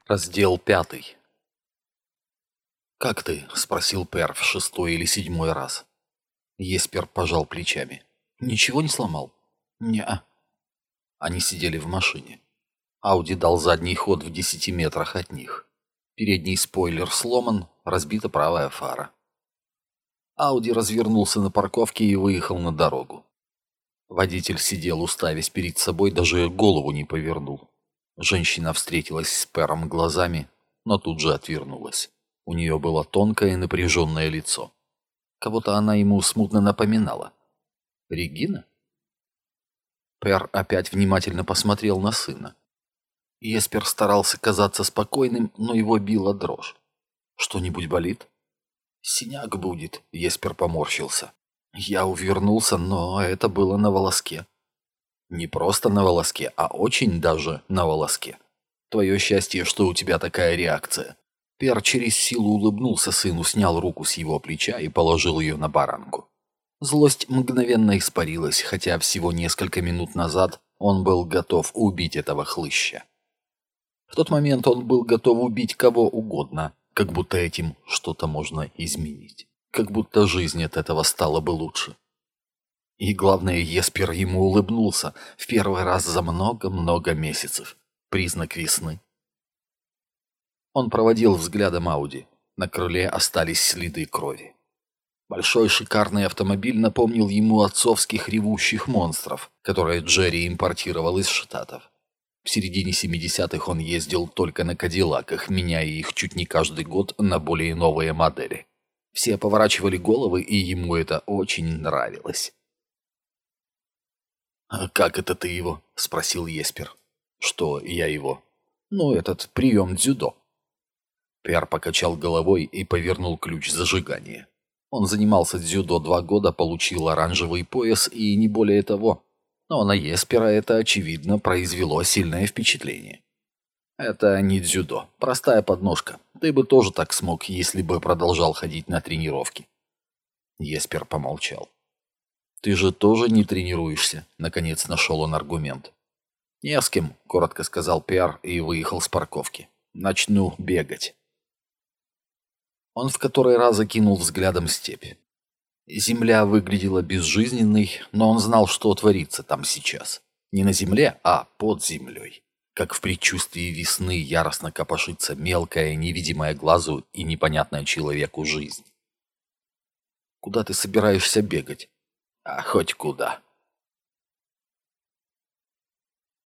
Раздел 5. «Как ты?» — спросил Пер в 6-й или 7-й раз. Еспер пожал плечами. «Ничего не сломал?» «Не-а». Они сидели в машине. Ауди дал задний ход в 10 метрах от них. Передний спойлер сломан, разбита правая фара. Ауди развернулся на парковке и выехал на дорогу. Водитель сидел, уставясь перед собой, даже голову не повернул. Женщина встретилась с Пером глазами, но тут же отвернулась. У нее было тонкое и напряженное лицо. Кого-то она ему смутно напоминала. Регина? Пер опять внимательно посмотрел на сына. Еспер старался казаться спокойным, но его била дрожь. «Что-нибудь болит?» «Синяк будет», — Еспер поморщился. Я увернулся, но это было на волоске. Не просто на волоске, а очень даже на волоске. Твое счастье, что у тебя такая реакция. Пер через силу улыбнулся сыну, снял руку с его плеча и положил ее на баранку. Злость мгновенно испарилась, хотя всего несколько минут назад он был готов убить этого хлыща. В тот момент он был готов убить кого угодно, как будто этим что-то можно изменить. Как будто жизнь от этого стала бы лучше. И главное, Еспер ему улыбнулся в первый раз за много-много месяцев. Признак весны. Он проводил взглядом Ауди. На крыле остались следы крови. Большой шикарный автомобиль напомнил ему отцовских ревущих монстров, которые Джерри импортировал из Штатов. В середине 70-х он ездил только на кадиллаках, меняя их чуть не каждый год на более новые модели. Все поворачивали головы, и ему это очень нравилось. «А как это ты его?» — спросил Еспер. «Что я его?» «Ну, этот прием дзюдо». Пер покачал головой и повернул ключ зажигания. Он занимался дзюдо 2 года, получил оранжевый пояс и не более того. Но на Еспера это, очевидно, произвело сильное впечатление. «Это не дзюдо, простая подножка. Ты бы тоже так смог, если бы продолжал ходить на тренировки». Еспер помолчал. «Ты же тоже не тренируешься?» — наконец нашел он аргумент. «Не с кем», — коротко сказал Пер и выехал с парковки. «Начну бегать». Он в который раз окинул взглядом степь. Земля выглядела безжизненной, но он знал, что творится там сейчас. Не на земле, а под землей. Как в предчувствии весны яростно копошится мелкая, невидимая глазу и непонятная человеку жизнь. «Куда ты собираешься бегать?» «А хоть куда».